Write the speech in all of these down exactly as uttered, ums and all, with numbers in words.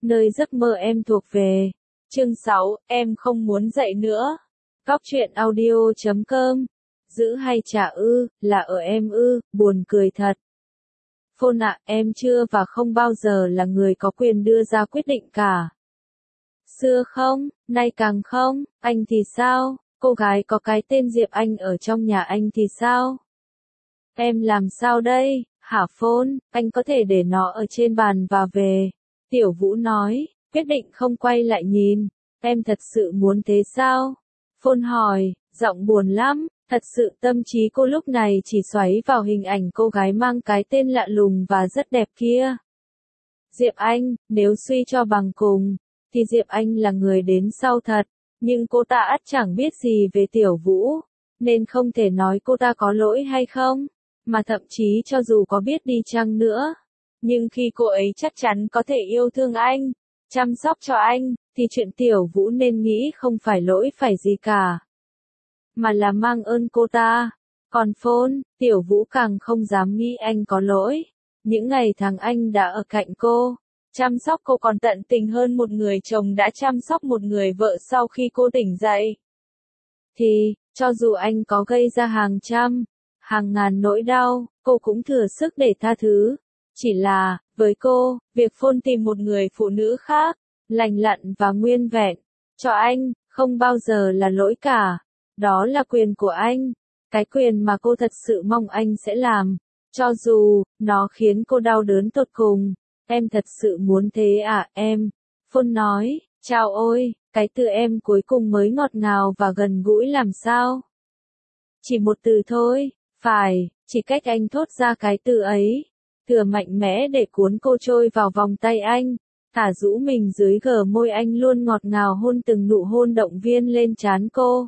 nơi giấc mơ em thuộc về. Chương sáu, em không muốn dậy nữa. Góc truyện audio chấm com. Giữ hay trả ư, là ở em ư, buồn cười thật. Phone ạ, em chưa và không bao giờ là người có quyền đưa ra quyết định cả. Xưa không, nay càng không, anh thì sao, cô gái có cái tên Diệp Anh ở trong nhà anh thì sao? Em làm sao đây, hả Phone, anh có thể để nó ở trên bàn và về. Tiểu Vũ nói, quyết định không quay lại nhìn, em thật sự muốn thế sao? Phone hỏi, giọng buồn lắm, thật sự tâm trí cô lúc này chỉ xoáy vào hình ảnh cô gái mang cái tên lạ lùng và rất đẹp kia. Diệp Anh, nếu suy cho bằng cùng, thì Diệp Anh là người đến sau thật, nhưng cô ta ắt chẳng biết gì về Tiểu Vũ, nên không thể nói cô ta có lỗi hay không, mà thậm chí cho dù có biết đi chăng nữa. Nhưng khi cô ấy chắc chắn có thể yêu thương anh, chăm sóc cho anh, thì chuyện Tiểu Vũ nên nghĩ không phải lỗi phải gì cả, mà là mang ơn cô ta. Còn Phone, Tiểu Vũ càng không dám nghĩ anh có lỗi. Những ngày tháng anh đã ở cạnh cô, chăm sóc cô còn tận tình hơn một người chồng đã chăm sóc một người vợ sau khi cô tỉnh dậy. Thì, cho dù anh có gây ra hàng trăm, hàng ngàn nỗi đau, cô cũng thừa sức để tha thứ. Chỉ là, với cô, việc Phone tìm một người phụ nữ khác, lành lặn và nguyên vẹn, cho anh, không bao giờ là lỗi cả. Đó là quyền của anh, cái quyền mà cô thật sự mong anh sẽ làm, cho dù, nó khiến cô đau đớn tột cùng. Em thật sự muốn thế à em? Phone nói, chao ôi, cái từ em cuối cùng mới ngọt ngào và gần gũi làm sao? Chỉ một từ thôi, phải, chỉ cách anh thốt ra cái từ ấy, thừa mạnh mẽ để cuốn cô trôi vào vòng tay anh, thả rũ mình dưới gờ môi anh luôn ngọt ngào hôn từng nụ hôn động viên lên trán cô.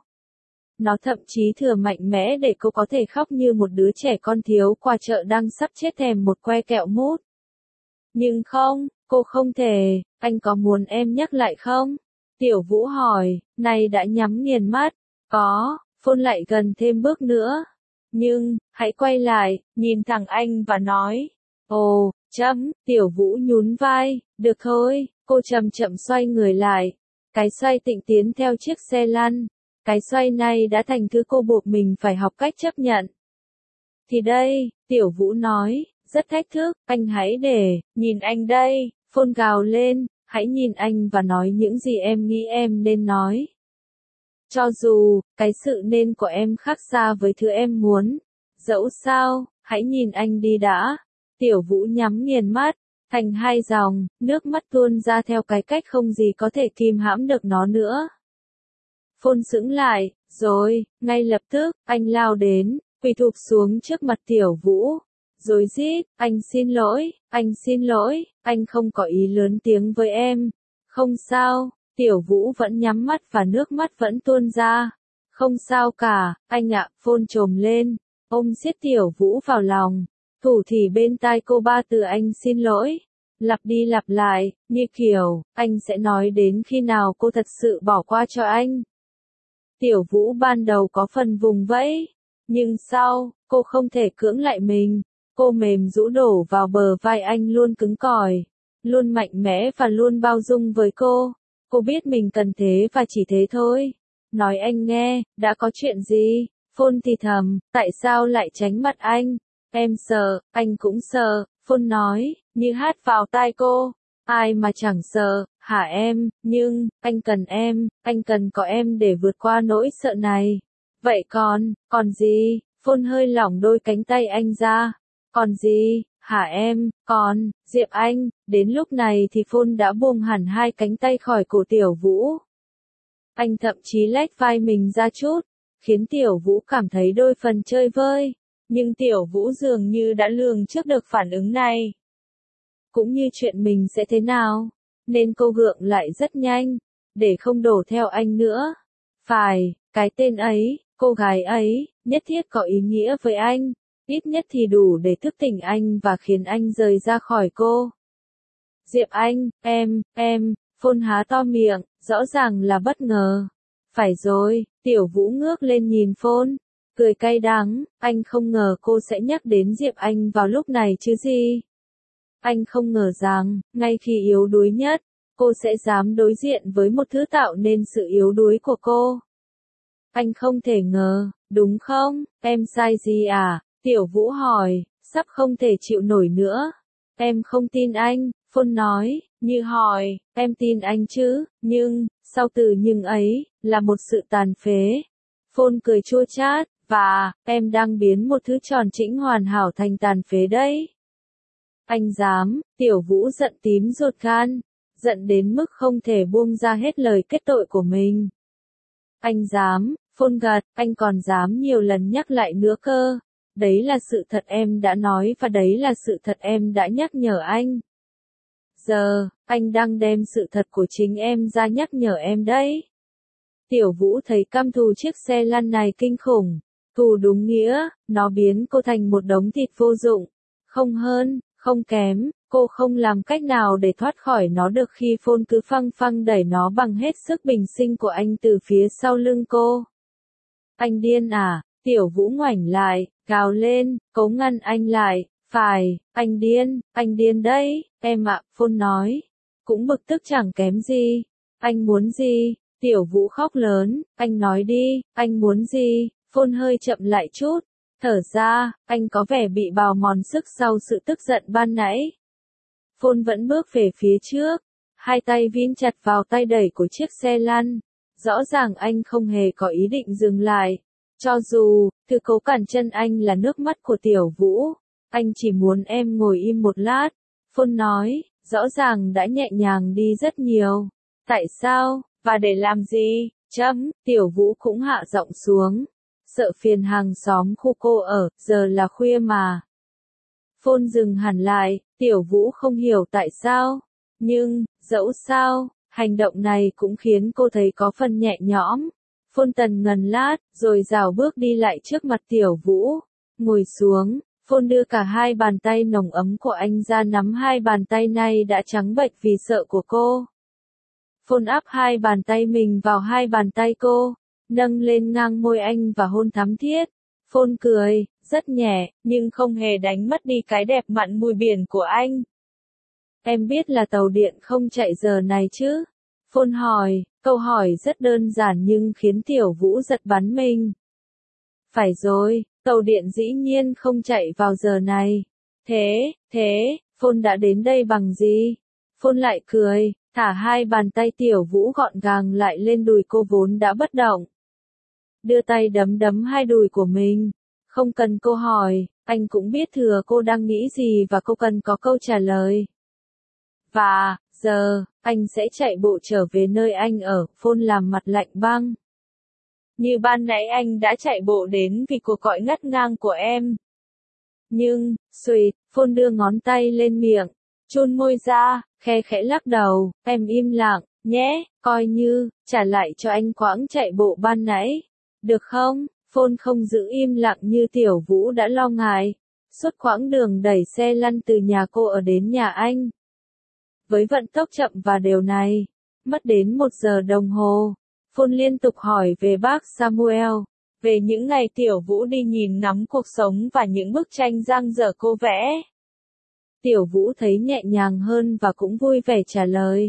Nó thậm chí thừa mạnh mẽ để cô có thể khóc như một đứa trẻ con thiếu quà chợ đang sắp chết thèm một que kẹo mút. Nhưng không, cô không thể, anh có muốn em nhắc lại không? Tiểu Vũ hỏi, này đã nhắm nghiền mắt. Có, Phone lại gần thêm bước nữa. Nhưng, hãy quay lại, nhìn thẳng anh và nói. Ồ, chấm, Tiểu Vũ nhún vai, được thôi, cô chậm chậm xoay người lại. Cái xoay tịnh tiến theo chiếc xe lăn. Cái xoay này đã thành thứ cô buộc mình phải học cách chấp nhận. Thì đây, Tiểu Vũ nói, rất thách thức, anh hãy để, nhìn anh đây, Phone gào lên, hãy nhìn anh và nói những gì em nghĩ em nên nói. Cho dù, cái sự nên của em khác xa với thứ em muốn. Dẫu sao, hãy nhìn anh đi đã. Tiểu Vũ nhắm nghiền mắt, thành hai dòng, nước mắt tuôn ra theo cái cách không gì có thể kìm hãm được nó nữa. Phone sững lại, rồi, ngay lập tức, anh lao đến, quỳ thụp xuống trước mặt Tiểu Vũ. Rồi rít, anh xin lỗi, anh xin lỗi, anh không có ý lớn tiếng với em. Không sao, Tiểu Vũ vẫn nhắm mắt và nước mắt vẫn tuôn ra. Không sao cả, anh ạ, Phone trồm lên, ôm siết Tiểu Vũ vào lòng, thủ thỉ bên tai cô ba từ anh xin lỗi. Lặp đi lặp lại, như kiểu, anh sẽ nói đến khi nào cô thật sự bỏ qua cho anh. Tiểu Vũ ban đầu có phần vùng vẫy, nhưng sau, cô không thể cưỡng lại mình, cô mềm rũ đổ vào bờ vai anh luôn cứng cỏi, luôn mạnh mẽ và luôn bao dung với cô. Cô biết mình cần thế và chỉ thế thôi. Nói anh nghe, đã có chuyện gì? Phone thì thầm, tại sao lại tránh mặt anh? Em sợ, anh cũng sợ, Phone nói, như hát vào tai cô. Ai mà chẳng sợ, hả em, nhưng, anh cần em, anh cần có em để vượt qua nỗi sợ này. Vậy còn, còn gì? Phone hơi lỏng đôi cánh tay anh ra. Còn gì, hả em, còn, Diệp Anh, đến lúc này thì Phone đã buông hẳn hai cánh tay khỏi cổ Tiểu Vũ. Anh thậm chí lách vai mình ra chút, khiến Tiểu Vũ cảm thấy đôi phần chơi vơi. Nhưng Tiểu Vũ dường như đã lường trước được phản ứng này. Cũng như chuyện mình sẽ thế nào, nên cô gượng lại rất nhanh, để không đổ theo anh nữa. Phải, cái tên ấy, cô gái ấy, nhất thiết có ý nghĩa với anh, ít nhất thì đủ để thức tỉnh anh và khiến anh rời ra khỏi cô. Diệp Anh, em, em, Phone há to miệng, rõ ràng là bất ngờ. Phải rồi, Tiểu Vũ ngước lên nhìn Phone, cười cay đắng, anh không ngờ cô sẽ nhắc đến Diệp Anh vào lúc này chứ gì. Anh không ngờ rằng, ngay khi yếu đuối nhất, cô sẽ dám đối diện với một thứ tạo nên sự yếu đuối của cô. Anh không thể ngờ, đúng không? Em sai gì à? Tiểu Vũ hỏi, sắp không thể chịu nổi nữa. Em không tin anh, Phôn nói, như hỏi, em tin anh chứ, nhưng, sau từ nhưng ấy, là một sự tàn phế. Phôn cười chua chát, và, em đang biến một thứ tròn trĩnh hoàn hảo thành tàn phế đấy. Anh dám, Tiểu Vũ giận tím ruột gan, giận đến mức không thể buông ra hết lời kết tội của mình. Anh dám, Phôn gật, anh còn dám nhiều lần nhắc lại nữa cơ. Đấy là sự thật em đã nói và đấy là sự thật em đã nhắc nhở anh. Giờ, anh đang đem sự thật của chính em ra nhắc nhở em đấy. Tiểu Vũ thấy căm thù chiếc xe lăn này kinh khủng. Thù đúng nghĩa, nó biến cô thành một đống thịt vô dụng. Không hơn, không kém, cô không làm cách nào để thoát khỏi nó được khi Phôn cứ phăng phăng đẩy nó bằng hết sức bình sinh của anh từ phía sau lưng cô. Anh điên à? Tiểu Vũ ngoảnh lại, gào lên, cố ngăn anh lại. Phải, anh điên, anh điên đấy, em ạ, Phôn nói. Cũng bực tức chẳng kém gì. Anh muốn gì? Tiểu Vũ khóc lớn, anh nói đi, anh muốn gì? Phôn hơi chậm lại chút. Thở ra, anh có vẻ bị bào mòn sức sau sự tức giận ban nãy. Phôn vẫn bước về phía trước. Hai tay vin chặt vào tay đẩy của chiếc xe lăn. Rõ ràng anh không hề có ý định dừng lại. Cho dù, thứ cố cản chân anh là nước mắt của Tiểu Vũ. Anh chỉ muốn em ngồi im một lát. Phôn nói, rõ ràng đã nhẹ nhàng đi rất nhiều. Tại sao, và để làm gì? Chấm, Tiểu Vũ cũng hạ giọng xuống. Sợ phiền hàng xóm khu cô ở, giờ là khuya mà. Phôn dừng hẳn lại, Tiểu Vũ không hiểu tại sao. Nhưng, dẫu sao, hành động này cũng khiến cô thấy có phần nhẹ nhõm. Phôn tần ngần lát, rồi rảo bước đi lại trước mặt Tiểu Vũ. Ngồi xuống, Phôn đưa cả hai bàn tay nồng ấm của anh ra nắm hai bàn tay này đã trắng bệch vì sợ của cô. Phôn áp hai bàn tay mình vào hai bàn tay cô, nâng lên ngang môi anh và hôn thắm thiết. Phôn cười, rất nhẹ, nhưng không hề đánh mất đi cái đẹp mặn mùi biển của anh. Em biết là tàu điện không chạy giờ này chứ? Phôn hỏi, câu hỏi rất đơn giản nhưng khiến Tiểu Vũ giật bắn mình. Phải rồi, tàu điện dĩ nhiên không chạy vào giờ này. Thế, thế, Phôn đã đến đây bằng gì? Phôn lại cười, thả hai bàn tay Tiểu Vũ gọn gàng lại lên đùi cô vốn đã bất động. Đưa tay đấm đấm hai đùi của mình. Không cần cô hỏi, anh cũng biết thừa cô đang nghĩ gì và cô cần có câu trả lời. Và, giờ, anh sẽ chạy bộ trở về nơi anh ở. Phôn làm mặt lạnh băng. Như ban nãy anh đã chạy bộ đến vì cuộc gọi ngắt ngang của em. Nhưng, xuỵt, Phôn đưa ngón tay lên miệng, chôn môi ra, khe khẽ lắc đầu, em im lặng, nhé, coi như, trả lại cho anh quãng chạy bộ ban nãy. Được không? Phôn không giữ im lặng như Tiểu Vũ đã lo ngại. Suốt quãng đường đẩy xe lăn từ nhà cô ở đến nhà anh. Với vận tốc chậm và đều này, mất đến một giờ đồng hồ. Phôn liên tục hỏi về bác Samuel, về những ngày Tiểu Vũ đi nhìn ngắm cuộc sống và những bức tranh dang dở cô vẽ. Tiểu Vũ thấy nhẹ nhàng hơn và cũng vui vẻ trả lời.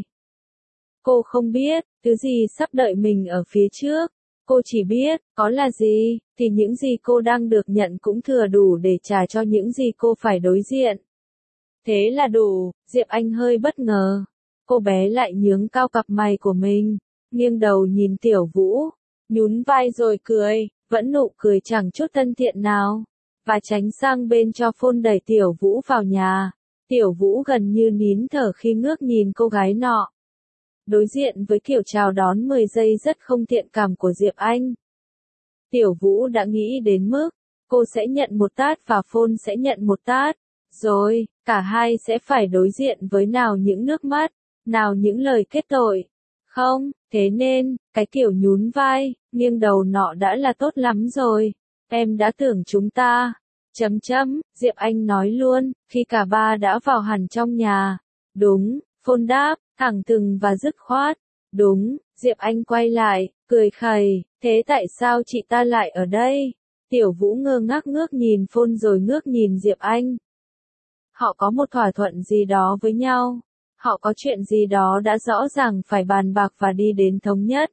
Cô không biết, thứ gì sắp đợi mình ở phía trước. Cô chỉ biết, có là gì, thì những gì cô đang được nhận cũng thừa đủ để trả cho những gì cô phải đối diện. Thế là đủ, Diệp Anh hơi bất ngờ. Cô bé lại nhướng cao cặp mày của mình, nghiêng đầu nhìn Tiểu Vũ, nhún vai rồi cười, vẫn nụ cười chẳng chút thân thiện nào, và tránh sang bên cho Phôn đẩy Tiểu Vũ vào nhà. Tiểu Vũ gần như nín thở khi ngước nhìn cô gái nọ. Đối diện với kiểu chào đón mười giây rất không thiện cảm của Diệp Anh. Tiểu Vũ đã nghĩ đến mức, cô sẽ nhận một tát và Phôn sẽ nhận một tát. Rồi, cả hai sẽ phải đối diện với nào những nước mắt, nào những lời kết tội. Không, thế nên, cái kiểu nhún vai, nghiêng đầu nọ đã là tốt lắm rồi. Em đã tưởng chúng ta. Chấm chấm, Diệp Anh nói luôn, khi cả ba đã vào hẳn trong nhà. Đúng, Phôn đáp, thẳng thừng và dứt khoát. Đúng, Diệp Anh quay lại, cười khẩy, thế tại sao chị ta lại ở đây? Tiểu Vũ ngơ ngác ngước nhìn Phôn rồi ngước nhìn Diệp Anh. Họ có một thỏa thuận gì đó với nhau. Họ có chuyện gì đó đã rõ ràng phải bàn bạc và đi đến thống nhất.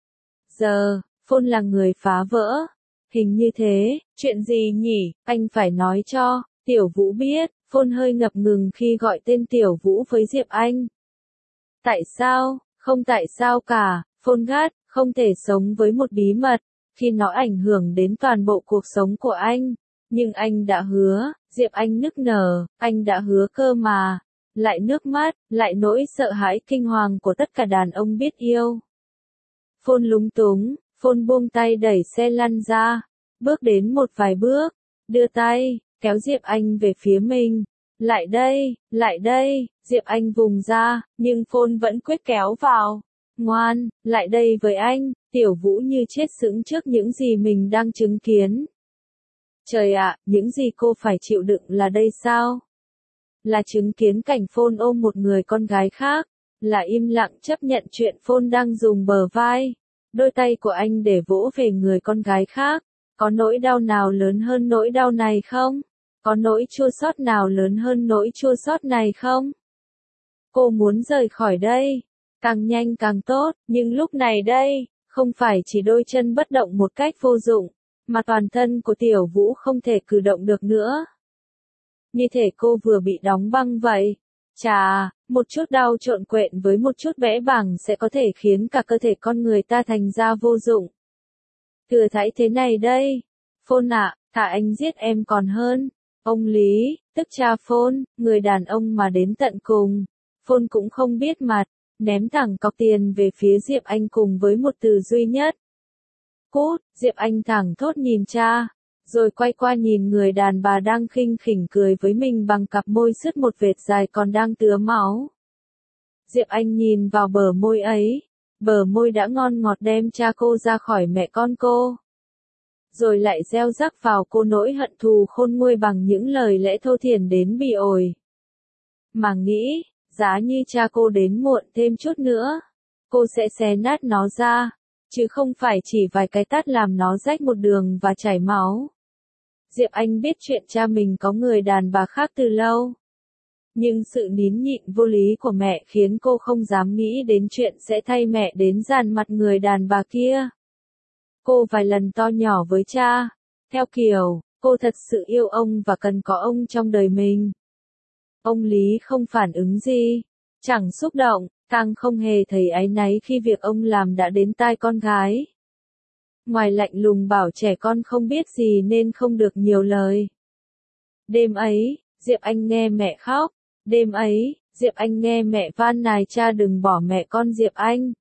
Giờ, Phôn là người phá vỡ. Hình như thế, chuyện gì nhỉ, anh phải nói cho, Tiểu Vũ biết. Phôn hơi ngập ngừng khi gọi tên Tiểu Vũ với Diệp Anh. Tại sao, không tại sao cả, Phôn gắt, không thể sống với một bí mật, khi nó ảnh hưởng đến toàn bộ cuộc sống của anh. Nhưng anh đã hứa, Diệp Anh nức nở, anh đã hứa cơ mà. Lại nước mắt, lại nỗi sợ hãi kinh hoàng của tất cả đàn ông biết yêu. Phôn lúng túng, Phôn buông tay đẩy xe lăn ra, bước đến một vài bước, đưa tay, kéo Diệp Anh về phía mình. Lại đây, lại đây, Diệp Anh vùng ra, nhưng Phôn vẫn quyết kéo vào. Ngoan, lại đây với anh, Tiểu Vũ như chết sững trước những gì mình đang chứng kiến. Trời ạ, những gì cô phải chịu đựng là đây sao? Là chứng kiến cảnh Phôn ôm một người con gái khác, là im lặng chấp nhận chuyện Phôn đang dùng bờ vai, đôi tay của anh để vỗ về người con gái khác. Có nỗi đau nào lớn hơn nỗi đau này không? Có nỗi chua xót nào lớn hơn nỗi chua xót này không? Cô muốn rời khỏi đây, càng nhanh càng tốt, nhưng lúc này đây, không phải chỉ đôi chân bất động một cách vô dụng, mà toàn thân của Tiểu Vũ không thể cử động được nữa. Như thể cô vừa bị đóng băng vậy. Chà, một chút đau trộn quện với một chút bẽ bàng sẽ có thể khiến cả cơ thể con người ta thành ra vô dụng. Thừa thãi thế này đây. Phôn ạ, thà anh giết em còn hơn. Ông Lý, tức cha Phôn, người đàn ông mà đến tận cùng. Phôn cũng không biết mặt, ném thẳng cọc tiền về phía Diệp Anh cùng với một từ duy nhất. Cút, Diệp Anh thẳng thốt nhìn cha, rồi quay qua nhìn người đàn bà đang khinh khỉnh cười với mình bằng cặp môi sứt một vệt dài còn đang tứa máu. Diệp Anh nhìn vào bờ môi ấy, bờ môi đã ngon ngọt đem cha cô ra khỏi mẹ con cô. Rồi lại gieo rắc vào cô nỗi hận thù khôn nguôi bằng những lời lẽ thô thiển đến bị ổi. Mà nghĩ, giá như cha cô đến muộn thêm chút nữa, cô sẽ xé nát nó ra, chứ không phải chỉ vài cái tát làm nó rách một đường và chảy máu. Diệp Anh biết chuyện cha mình có người đàn bà khác từ lâu. Nhưng sự nín nhịn vô lý của mẹ khiến cô không dám nghĩ đến chuyện sẽ thay mẹ đến dàn mặt người đàn bà kia. Cô vài lần to nhỏ với cha, theo kiểu, cô thật sự yêu ông và cần có ông trong đời mình. Ông Lý không phản ứng gì, chẳng xúc động, càng không hề thấy áy náy khi việc ông làm đã đến tai con gái. Ngoài lạnh lùng bảo trẻ con không biết gì nên không được nhiều lời. Đêm ấy, Diệp Anh nghe mẹ khóc. Đêm ấy, Diệp Anh nghe mẹ van nài cha đừng bỏ mẹ con Diệp Anh.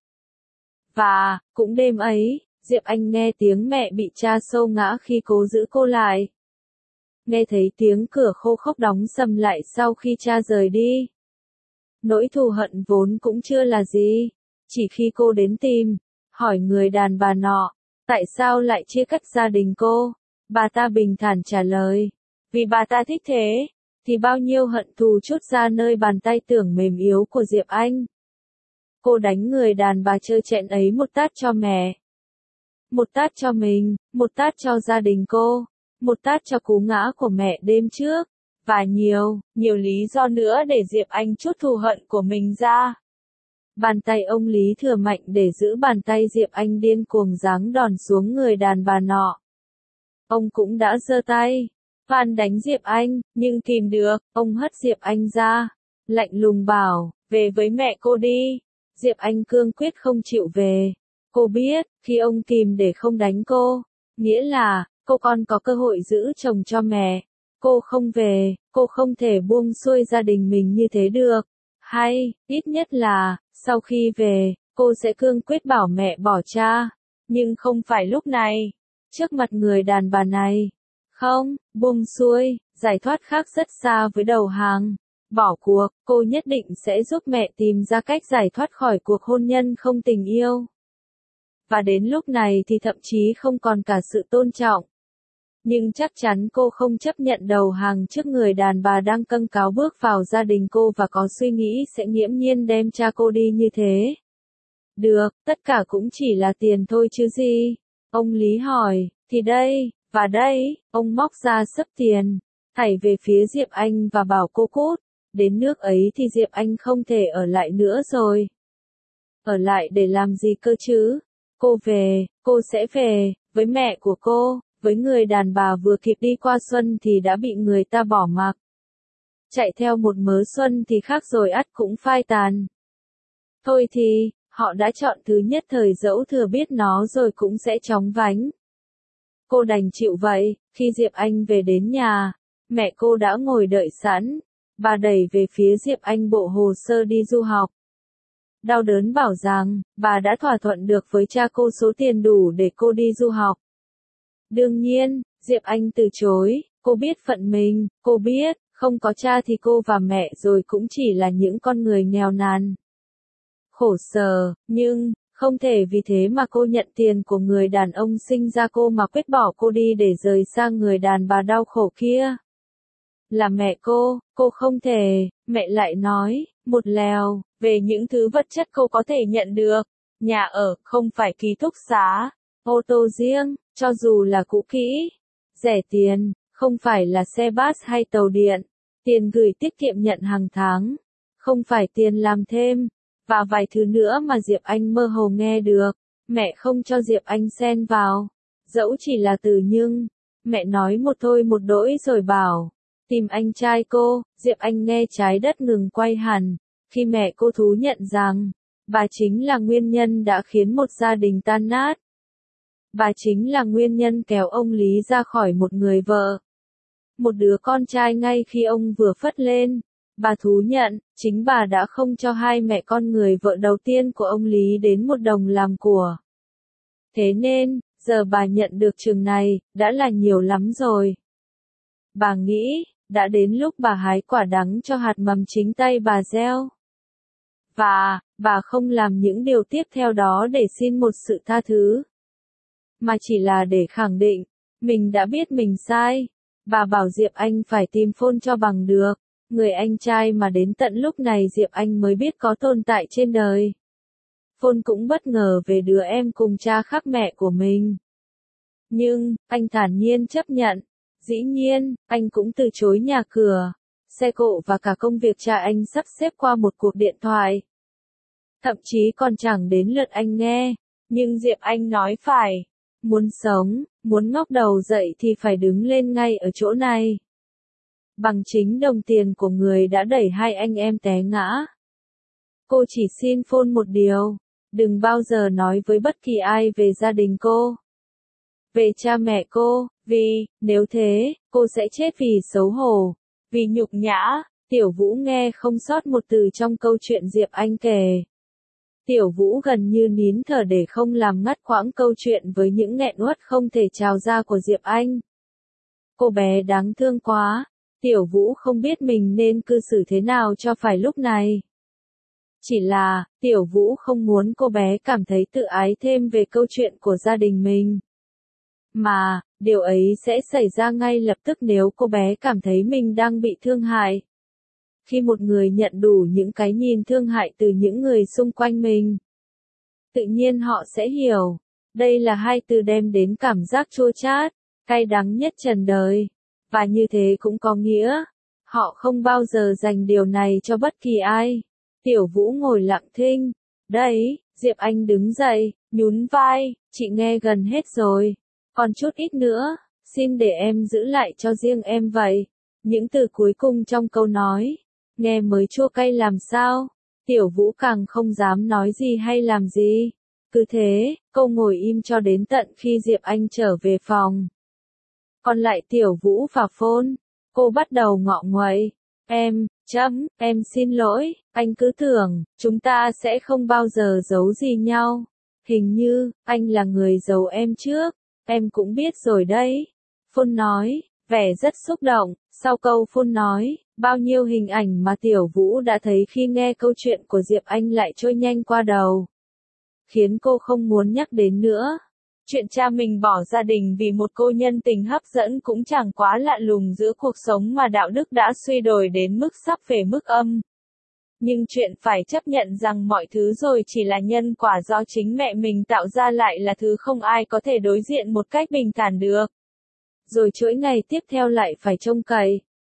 Và, cũng đêm ấy, Diệp Anh nghe tiếng mẹ bị cha xô ngã khi cố giữ cô lại. Nghe thấy tiếng cửa khô khốc đóng sầm lại sau khi cha rời đi. Nỗi thù hận vốn cũng chưa là gì. Chỉ khi cô đến tìm, hỏi người đàn bà nọ, tại sao lại chia cắt gia đình cô? Bà ta bình thản trả lời, vì bà ta thích thế. Thì bao nhiêu hận thù trút ra nơi bàn tay tưởng mềm yếu của Diệp Anh. Cô đánh người đàn bà trơ trẽn ấy một tát cho mẹ. Một tát cho mình, một tát cho gia đình cô, một tát cho cú ngã của mẹ đêm trước, và nhiều, nhiều lý do nữa để Diệp Anh trút thù hận của mình ra. Bàn tay ông Lý thừa mạnh để giữ bàn tay Diệp Anh điên cuồng giáng đòn xuống người đàn bà nọ. Ông cũng đã giơ tay, van đánh Diệp Anh, nhưng kìm được, ông hất Diệp Anh ra, lạnh lùng bảo, về với mẹ cô đi. Diệp Anh cương quyết không chịu về. Cô biết, khi ông kìm để không đánh cô, nghĩa là, cô còn có cơ hội giữ chồng cho mẹ. Cô không về, cô không thể buông xuôi gia đình mình như thế được. Hay, ít nhất là, sau khi về, cô sẽ cương quyết bảo mẹ bỏ cha. Nhưng không phải lúc này, trước mặt người đàn bà này. Không, buông xuôi, giải thoát khác rất xa với đầu hàng. Bỏ cuộc, cô nhất định sẽ giúp mẹ tìm ra cách giải thoát khỏi cuộc hôn nhân không tình yêu. Và đến lúc này thì thậm chí không còn cả sự tôn trọng. Nhưng chắc chắn cô không chấp nhận đầu hàng trước người đàn bà đang câng cáo bước vào gia đình cô và có suy nghĩ sẽ nghiễm nhiên đem cha cô đi như thế. Được, tất cả cũng chỉ là tiền thôi chứ gì? Ông Lý hỏi, thì đây, và đây, ông móc ra xấp tiền, thảy về phía Diệp Anh và bảo cô cút, đến nước ấy thì Diệp Anh không thể ở lại nữa rồi. Ở lại để làm gì cơ chứ? Cô về, cô sẽ về, với mẹ của cô, với người đàn bà vừa kịp đi qua xuân thì đã bị người ta bỏ mặc. Chạy theo một mớ xuân thì khác rồi ắt cũng phai tàn. Thôi thì, họ đã chọn thứ nhất thời dẫu thừa biết nó rồi cũng sẽ chóng vánh. Cô đành chịu vậy, khi Diệp Anh về đến nhà, mẹ cô đã ngồi đợi sẵn, bà đẩy về phía Diệp Anh bộ hồ sơ đi du học. Đau đớn bảo rằng, bà đã thỏa thuận được với cha cô số tiền đủ để cô đi du học. Đương nhiên, Diệp Anh từ chối, cô biết phận mình, cô biết, không có cha thì cô và mẹ rồi cũng chỉ là những con người nghèo nàn. Khổ sở, nhưng, không thể vì thế mà cô nhận tiền của người đàn ông sinh ra cô mà quyết bỏ cô đi để rời xa người đàn bà đau khổ kia. Là mẹ cô, cô không thể, mẹ lại nói, một lèo, về những thứ vật chất cô có thể nhận được, nhà ở, không phải ký túc xá, ô tô riêng, cho dù là cũ kỹ, rẻ tiền, không phải là xe bus hay tàu điện, tiền gửi tiết kiệm nhận hàng tháng, không phải tiền làm thêm, và vài thứ nữa mà Diệp Anh mơ hồ nghe được, mẹ không cho Diệp Anh xen vào, dẫu chỉ là từ nhưng, mẹ nói một thôi một đỗi rồi bảo, tìm anh trai cô, Diệp Anh nghe trái đất ngừng quay hẳn, khi mẹ cô thú nhận rằng, bà chính là nguyên nhân đã khiến một gia đình tan nát. Bà chính là nguyên nhân kéo ông Lý ra khỏi một người vợ. Một đứa con trai ngay khi ông vừa phất lên. Bà thú nhận, chính bà đã không cho hai mẹ con người vợ đầu tiên của ông Lý đến một đồng làm của. Thế nên, giờ bà nhận được chừng này, đã là nhiều lắm rồi. Bà nghĩ, đã đến lúc bà hái quả đắng cho hạt mầm chính tay bà gieo. Và, bà không làm những điều tiếp theo đó để xin một sự tha thứ. Mà chỉ là để khẳng định, mình đã biết mình sai. Bà bảo Diệp Anh phải tìm phone cho bằng được, người anh trai mà đến tận lúc này Diệp Anh mới biết có tồn tại trên đời. Phone cũng bất ngờ về đứa em cùng cha khác mẹ của mình. Nhưng, anh thản nhiên chấp nhận. Dĩ nhiên, anh cũng từ chối nhà cửa, xe cộ và cả công việc cha anh sắp xếp qua một cuộc điện thoại. Thậm chí còn chẳng đến lượt anh nghe, nhưng Diệp Anh nói phải. Muốn sống, muốn ngóc đầu dậy thì phải đứng lên ngay ở chỗ này. Bằng chính đồng tiền của người đã đẩy hai anh em té ngã. Cô chỉ xin phone một điều, đừng bao giờ nói với bất kỳ ai về gia đình cô. Về cha mẹ cô, vì, nếu thế, cô sẽ chết vì xấu hổ, vì nhục nhã. Tiểu Vũ nghe không sót một từ trong câu chuyện Diệp Anh kể. Tiểu Vũ gần như nín thở để không làm ngắt quãng câu chuyện với những nghẹn uất không thể trào ra của Diệp Anh. Cô bé đáng thương quá, Tiểu Vũ không biết mình nên cư xử thế nào cho phải lúc này. Chỉ là, Tiểu Vũ không muốn cô bé cảm thấy tự ái thêm về câu chuyện của gia đình mình. Mà, điều ấy sẽ xảy ra ngay lập tức nếu cô bé cảm thấy mình đang bị thương hại. Khi một người nhận đủ những cái nhìn thương hại từ những người xung quanh mình, tự nhiên họ sẽ hiểu, đây là hai từ đem đến cảm giác chua chát, cay đắng nhất trần đời. Và như thế cũng có nghĩa, họ không bao giờ dành điều này cho bất kỳ ai. Tiểu Vũ ngồi lặng thinh. Đấy, Diệp Anh đứng dậy, nhún vai, chị nghe gần hết rồi. Còn chút ít nữa, xin để em giữ lại cho riêng em vậy. Những từ cuối cùng trong câu nói, nghe mới chua cay làm sao. Tiểu Vũ càng không dám nói gì hay làm gì. Cứ thế, cô ngồi im cho đến tận khi Diệp Anh trở về phòng. Còn lại Tiểu Vũ và phone, cô bắt đầu ngọ nguậy. Em, chấm, em xin lỗi, anh cứ tưởng, chúng ta sẽ không bao giờ giấu gì nhau. Hình như, anh là người giấu em trước, em cũng biết rồi đấy. Phone nói, vẻ rất xúc động, sau câu phone nói, bao nhiêu hình ảnh mà Tiểu Vũ đã thấy khi nghe câu chuyện của Diệp Anh lại trôi nhanh qua đầu. Khiến cô không muốn nhắc đến nữa. Chuyện cha mình bỏ gia đình vì một cô nhân tình hấp dẫn cũng chẳng quá lạ lùng giữa cuộc sống mà đạo đức đã suy đồi đến mức sắp về mức âm. Nhưng chuyện phải chấp nhận rằng mọi thứ rồi chỉ là nhân quả do chính mẹ mình tạo ra lại là thứ không ai có thể đối diện một cách bình thản được. Rồi chuỗi ngày tiếp theo lại phải trông cậy.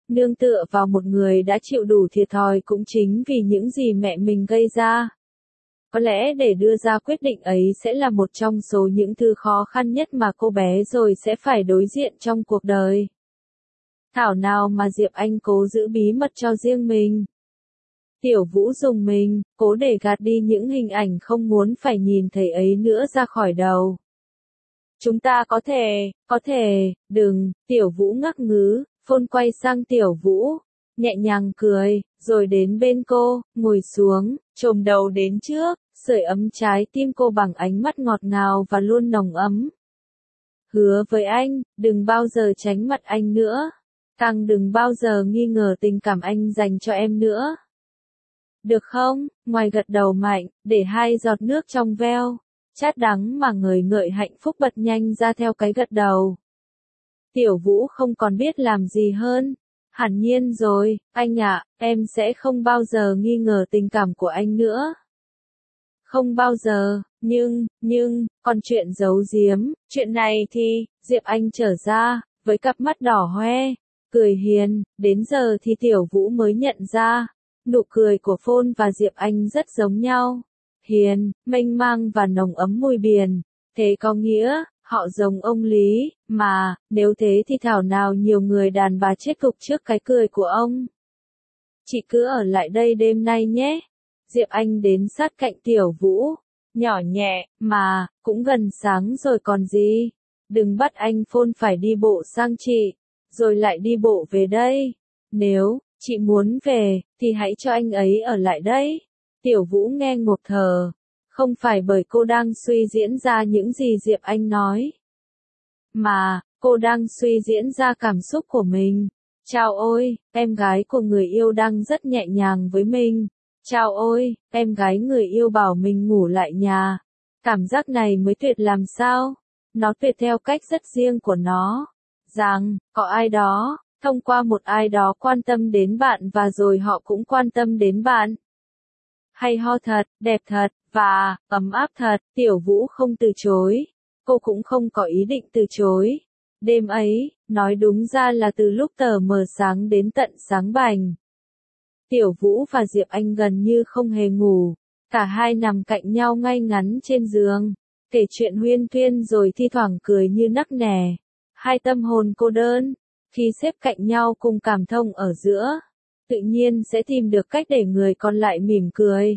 nương tựa vào một người đã chịu đủ thiệt thòi cũng chính vì những gì mẹ mình gây ra. Có lẽ để đưa ra quyết định ấy sẽ là một trong số những thứ khó khăn nhất mà cô bé rồi sẽ phải đối diện trong cuộc đời. Thảo nào mà Diệp Anh cố giữ bí mật cho riêng mình. Tiểu Vũ dùng mình, cố để gạt đi những hình ảnh không muốn phải nhìn thấy ấy nữa ra khỏi đầu. Chúng ta có thể, có thể, đừng, Tiểu Vũ ngắc ngứ, Phôn quay sang Tiểu Vũ, nhẹ nhàng cười, rồi đến bên cô, ngồi xuống, chồm đầu đến trước, sưởi ấm trái tim cô bằng ánh mắt ngọt ngào và luôn nồng ấm. Hứa với anh, đừng bao giờ tránh mặt anh nữa. Càng đừng bao giờ nghi ngờ tình cảm anh dành cho em nữa. Được không? Ngoài gật đầu mạnh, để hai giọt nước trong veo, chát đắng mà ngời ngợi hạnh phúc bật nhanh ra theo cái gật đầu. Tiểu Vũ không còn biết làm gì hơn. Hẳn nhiên rồi, anh ạ, em sẽ không bao giờ nghi ngờ tình cảm của anh nữa. Không bao giờ, nhưng, nhưng, còn chuyện giấu giếm, chuyện này thì, Diệp Anh trở ra, với cặp mắt đỏ hoe, cười hiền, đến giờ thì Tiểu Vũ mới nhận ra, nụ cười của Phôn và Diệp Anh rất giống nhau. Hiền, mênh mang và nồng ấm mùi biển. Thế có nghĩa, họ giống ông Lý, mà, nếu thế thì thảo nào nhiều người đàn bà chết cục trước cái cười của ông. Chị cứ ở lại đây đêm nay nhé. Diệp Anh đến sát cạnh Tiểu Vũ, nhỏ nhẹ, mà, cũng gần sáng rồi còn gì. Đừng bắt anh Phôn phải đi bộ sang chị, rồi lại đi bộ về đây. Nếu, chị muốn về, thì hãy cho anh ấy ở lại đây. Tiểu Vũ nghe ngộp thở, không phải bởi cô đang suy diễn ra những gì Diệp Anh nói, mà, cô đang suy diễn ra cảm xúc của mình. Chao ôi, em gái của người yêu đang rất nhẹ nhàng với mình. Chao ôi, em gái người yêu bảo mình ngủ lại nhà. Cảm giác này mới tuyệt làm sao? Nó tuyệt theo cách rất riêng của nó. Rằng, có ai đó, thông qua một ai đó quan tâm đến bạn và rồi họ cũng quan tâm đến bạn. Hay ho thật, đẹp thật, và, ấm áp thật, Tiểu Vũ không từ chối. Cô cũng không có ý định từ chối. Đêm ấy, nói đúng ra là từ lúc tờ mờ sáng đến tận sáng bành. Tiểu Vũ và Diệp Anh gần như không hề ngủ. Cả hai nằm cạnh nhau ngay ngắn trên giường, kể chuyện huyên thuyên rồi thi thoảng cười như nắc nẻ. Hai tâm hồn cô đơn, khi xếp cạnh nhau cùng cảm thông ở giữa, tự nhiên sẽ tìm được cách để người còn lại mỉm cười.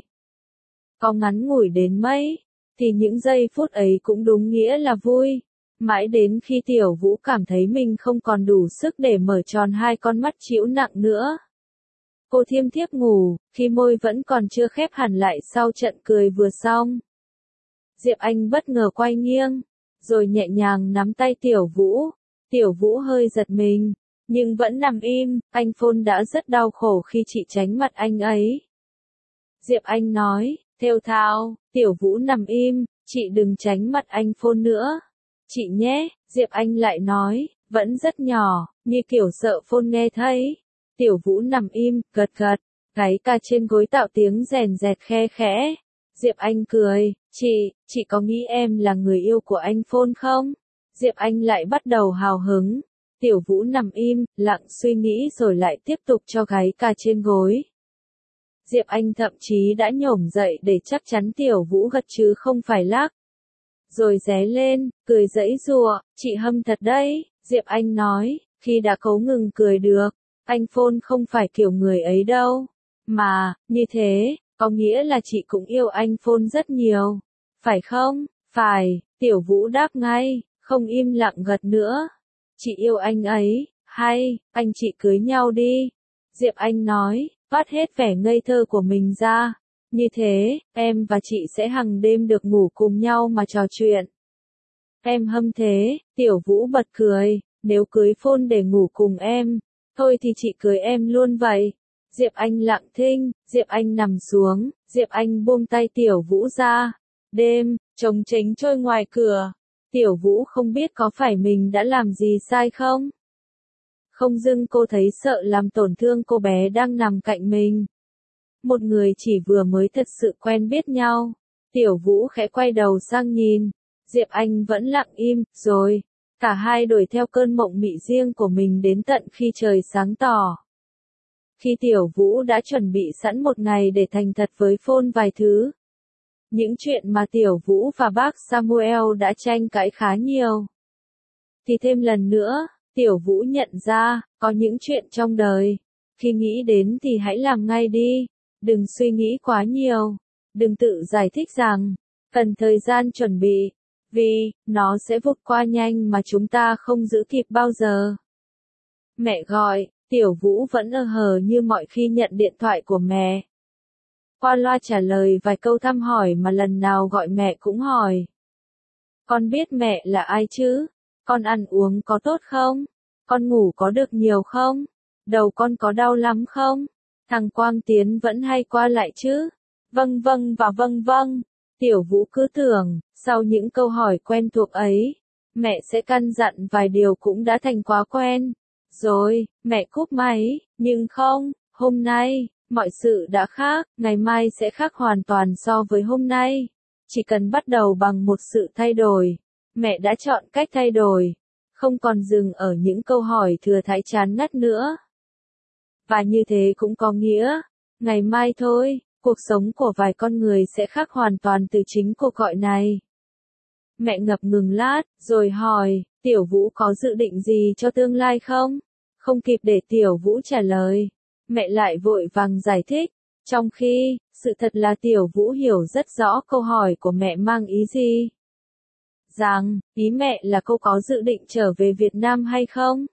Có ngắn ngủi đến mấy, thì những giây phút ấy cũng đúng nghĩa là vui. Mãi đến khi Tiểu Vũ cảm thấy mình không còn đủ sức để mở tròn hai con mắt trĩu nặng nữa. Cô thiêm thiếp ngủ, khi môi vẫn còn chưa khép hẳn lại sau trận cười vừa xong. Diệp Anh bất ngờ quay nghiêng, rồi nhẹ nhàng nắm tay Tiểu Vũ. Tiểu Vũ hơi giật mình, nhưng vẫn nằm im. Anh Phôn đã rất đau khổ khi chị tránh mặt anh ấy. Diệp Anh nói, thều thào. Tiểu Vũ nằm im, chị đừng tránh mặt anh Phôn nữa. Chị nhé, Diệp Anh lại nói, vẫn rất nhỏ, như kiểu sợ Phôn nghe thấy. Tiểu Vũ nằm im, gật gật, gáy ca trên gối tạo tiếng rèn rẹt khe khẽ. Diệp Anh cười, chị, chị có nghĩ em là người yêu của anh Phôn không? Diệp Anh lại bắt đầu hào hứng. Tiểu Vũ nằm im, lặng suy nghĩ rồi lại tiếp tục cho gáy ca trên gối. Diệp Anh thậm chí đã nhổm dậy để chắc chắn Tiểu Vũ gật chứ không phải lắc. Rồi ré lên, cười giãy giụa, chị hâm thật đấy, Diệp Anh nói, khi đã cố ngừng cười được. Anh Phôn không phải kiểu người ấy đâu. Mà, như thế, có nghĩa là chị cũng yêu anh Phôn rất nhiều. Phải không? Phải, Tiểu Vũ đáp ngay, không im lặng gật nữa. Chị yêu anh ấy, hay, anh chị cưới nhau đi. Diệp Anh nói, vắt hết vẻ ngây thơ của mình ra. Như thế, em và chị sẽ hằng đêm được ngủ cùng nhau mà trò chuyện. Em hâm thế, Tiểu Vũ bật cười, nếu cưới Phôn để ngủ cùng em, thôi thì chị cưới em luôn vậy. Diệp Anh lặng thinh, Diệp Anh nằm xuống, Diệp Anh buông tay Tiểu Vũ ra. Đêm, trống trĩnh trôi ngoài cửa. Tiểu Vũ không biết có phải mình đã làm gì sai không? Không dưng cô thấy sợ làm tổn thương cô bé đang nằm cạnh mình. Một người chỉ vừa mới thật sự quen biết nhau. Tiểu Vũ khẽ quay đầu sang nhìn. Diệp Anh vẫn lặng im, rồi. Cả hai đuổi theo cơn mộng mị riêng của mình đến tận khi trời sáng tỏ. Khi Tiểu Vũ đã chuẩn bị sẵn một ngày để thành thật với Phôn vài thứ. Những chuyện mà Tiểu Vũ và bác Samuel đã tranh cãi khá nhiều. Thì thêm lần nữa, Tiểu Vũ nhận ra, có những chuyện trong đời, khi nghĩ đến thì hãy làm ngay đi, đừng suy nghĩ quá nhiều, đừng tự giải thích rằng, cần thời gian chuẩn bị, vì, nó sẽ vụt qua nhanh mà chúng ta không giữ kịp bao giờ. Mẹ gọi, Tiểu Vũ vẫn ơ hờ như mọi khi nhận điện thoại của mẹ. Qua loa trả lời vài câu thăm hỏi mà lần nào gọi mẹ cũng hỏi. Con biết mẹ là ai chứ? Con ăn uống có tốt không? Con ngủ có được nhiều không? Đầu con có đau lắm không? Thằng Quang Tiến vẫn hay qua lại chứ? Vâng vâng và vâng vâng. Tiểu Vũ cứ tưởng, sau những câu hỏi quen thuộc ấy, mẹ sẽ căn dặn vài điều cũng đã thành quá quen. Rồi, mẹ cúp máy, nhưng không, hôm nay, mọi sự đã khác, ngày mai sẽ khác hoàn toàn so với hôm nay. Chỉ cần bắt đầu bằng một sự thay đổi. Mẹ đã chọn cách thay đổi, không còn dừng ở những câu hỏi thừa thãi chán ngắt nữa. Và như thế cũng có nghĩa, ngày mai thôi, cuộc sống của vài con người sẽ khác hoàn toàn từ chính cuộc gọi này. Mẹ ngập ngừng lát, rồi hỏi, Tiểu Vũ có dự định gì cho tương lai không? Không kịp để Tiểu Vũ trả lời, mẹ lại vội vàng giải thích, trong khi, sự thật là Tiểu Vũ hiểu rất rõ câu hỏi của mẹ mang ý gì. Rằng, ý mẹ là cô có dự định trở về Việt Nam hay không?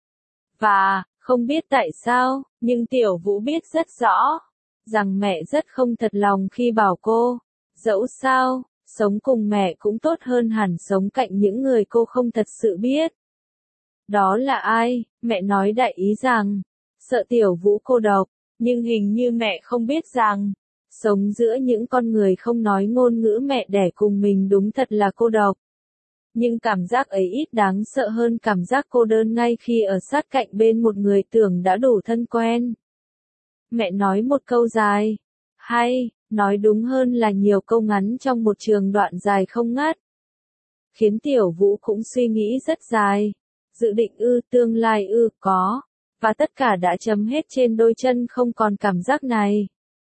Và, không biết tại sao, nhưng Tiểu Vũ biết rất rõ, rằng mẹ rất không thật lòng khi bảo cô, dẫu sao, sống cùng mẹ cũng tốt hơn hẳn sống cạnh những người cô không thật sự biết. Đó là ai? Mẹ nói đại ý rằng, sợ Tiểu Vũ cô độc, nhưng hình như mẹ không biết rằng, sống giữa những con người không nói ngôn ngữ mẹ đẻ cùng mình đúng thật là cô độc. Nhưng cảm giác ấy ít đáng sợ hơn cảm giác cô đơn ngay khi ở sát cạnh bên một người tưởng đã đủ thân quen. Mẹ nói một câu dài, hay, nói đúng hơn là nhiều câu ngắn trong một trường đoạn dài không ngắt. Khiến Tiểu Vũ cũng suy nghĩ rất dài. Dự định ư, tương lai ư, có. Và tất cả đã chấm hết trên đôi chân không còn cảm giác này.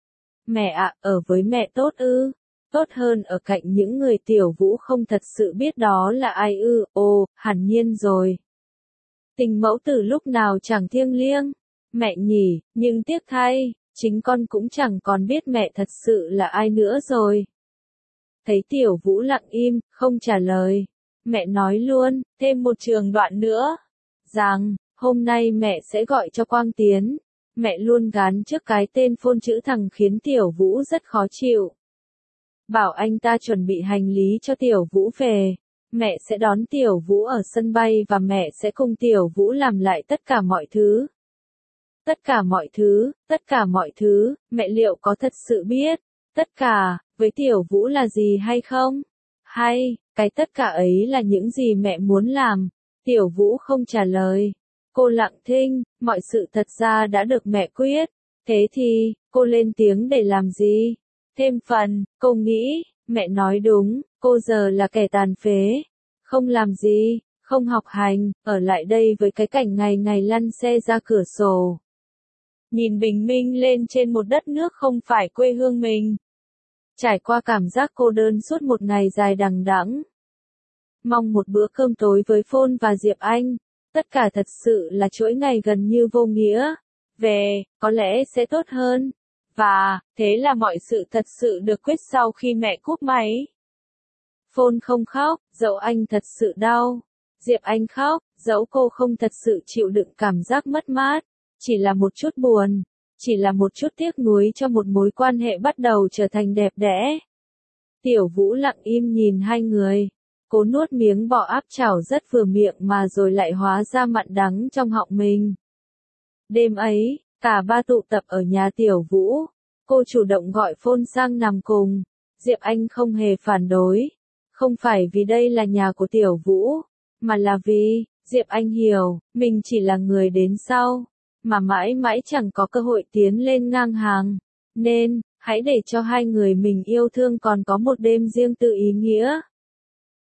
Mẹ ạ, ở với mẹ tốt ư. Tốt hơn ở cạnh những người Tiểu Vũ không thật sự biết đó là ai ư, ồ, hẳn nhiên rồi. Tình mẫu tử lúc nào chẳng thiêng liêng. Mẹ nhỉ, nhưng tiếc thay, chính con cũng chẳng còn biết mẹ thật sự là ai nữa rồi. Thấy Tiểu Vũ lặng im, không trả lời. Mẹ nói luôn, thêm một trường đoạn nữa. Rằng, hôm nay mẹ sẽ gọi cho Quang Tiến. Mẹ luôn gán trước cái tên phone chữ thằng khiến Tiểu Vũ rất khó chịu. Bảo anh ta chuẩn bị hành lý cho Tiểu Vũ về. Mẹ sẽ đón Tiểu Vũ ở sân bay và mẹ sẽ cùng Tiểu Vũ làm lại tất cả mọi thứ. Tất cả mọi thứ, tất cả mọi thứ, mẹ liệu có thật sự biết, tất cả, với Tiểu Vũ là gì hay không? Hay, cái tất cả ấy là những gì mẹ muốn làm? Tiểu Vũ không trả lời. Cô lặng thinh, mọi sự thật ra đã được mẹ quyết. Thế thì, cô lên tiếng để làm gì? Thêm phần, cô nghĩ, mẹ nói đúng, cô giờ là kẻ tàn phế. Không làm gì, không học hành, ở lại đây với cái cảnh ngày ngày lăn xe ra cửa sổ. Nhìn bình minh lên trên một đất nước không phải quê hương mình. Trải qua cảm giác cô đơn suốt một ngày dài đằng đẵng. Mong một bữa cơm tối với Phôn và Diệp Anh. Tất cả thật sự là chuỗi ngày gần như vô nghĩa. Về, có lẽ sẽ tốt hơn. Và, thế là mọi sự thật sự được quyết sau khi mẹ cúp máy. Phôn không khóc, dẫu anh thật sự đau. Diệp Anh khóc, dẫu cô không thật sự chịu đựng cảm giác mất mát. Chỉ là một chút buồn. Chỉ là một chút tiếc nuối cho một mối quan hệ bắt đầu trở thành đẹp đẽ. Tiểu Vũ lặng im nhìn hai người. Cố nuốt miếng bò áp chảo rất vừa miệng mà rồi lại hóa ra mặn đắng trong họng mình. Đêm ấy, cả ba tụ tập ở nhà Tiểu Vũ. Cô chủ động gọi Phôn sang nằm cùng. Diệp Anh không hề phản đối. Không phải vì đây là nhà của Tiểu Vũ, mà là vì, Diệp Anh hiểu, mình chỉ là người đến sau, mà mãi mãi chẳng có cơ hội tiến lên ngang hàng. Nên, hãy để cho hai người mình yêu thương còn có một đêm riêng tư ý nghĩa.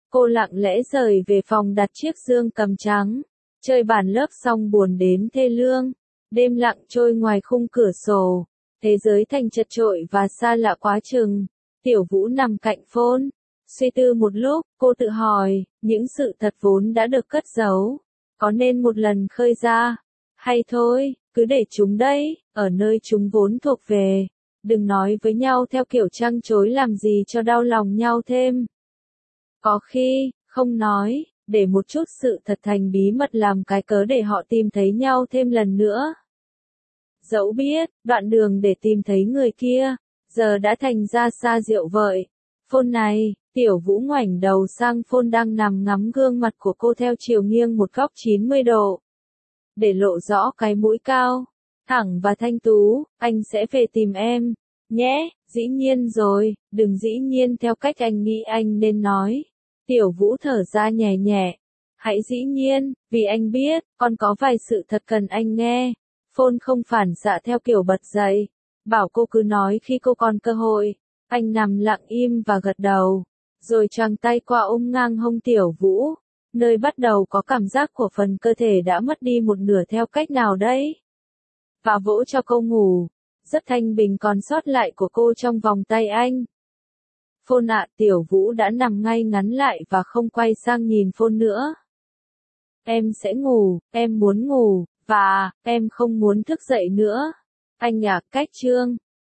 Cô lặng lẽ rời về phòng đặt chiếc dương cầm trắng. Chơi bàn lớp xong buồn đến thê lương. Đêm lặng trôi ngoài khung cửa sổ. Thế giới thành chật chội và xa lạ quá chừng. Tiểu Vũ nằm cạnh phone. Suy tư một lúc, cô tự hỏi, những sự thật vốn đã được cất giấu. Có nên một lần khơi ra? Hay thôi, cứ để chúng đây, ở nơi chúng vốn thuộc về. Đừng nói với nhau theo kiểu trăng trối làm gì cho đau lòng nhau thêm. Có khi, không nói, để một chút sự thật thành bí mật làm cái cớ để họ tìm thấy nhau thêm lần nữa. Dẫu biết, đoạn đường để tìm thấy người kia, giờ đã thành ra xa diệu vợi. Phone này, Tiểu Vũ ngoảnh đầu sang phone đang nằm ngắm gương mặt của cô theo chiều nghiêng một góc chín mươi độ. Để lộ rõ cái mũi cao, thẳng và thanh tú, anh sẽ về tìm em, nhé, dĩ nhiên rồi, đừng dĩ nhiên theo cách anh nghĩ anh nên nói. Tiểu Vũ thở ra nhẹ nhẹ. Hãy dĩ nhiên, vì anh biết, con có vài sự thật cần anh nghe. Phone không phản xạ theo kiểu bật dậy. Bảo cô cứ nói khi cô còn cơ hội. Anh nằm lặng im và gật đầu. Rồi choàng tay qua ôm ngang hông Tiểu Vũ. Nơi bắt đầu có cảm giác của phần cơ thể đã mất đi một nửa theo cách nào đấy. Và vỗ cho cô ngủ. Rất thanh bình còn sót lại của cô trong vòng tay anh. Phone ạ, Tiểu Vũ đã nằm ngay ngắn lại và không quay sang nhìn phone nữa. Em sẽ ngủ, em muốn ngủ, và, em không muốn thức dậy nữa. Anh ạ, cách chương.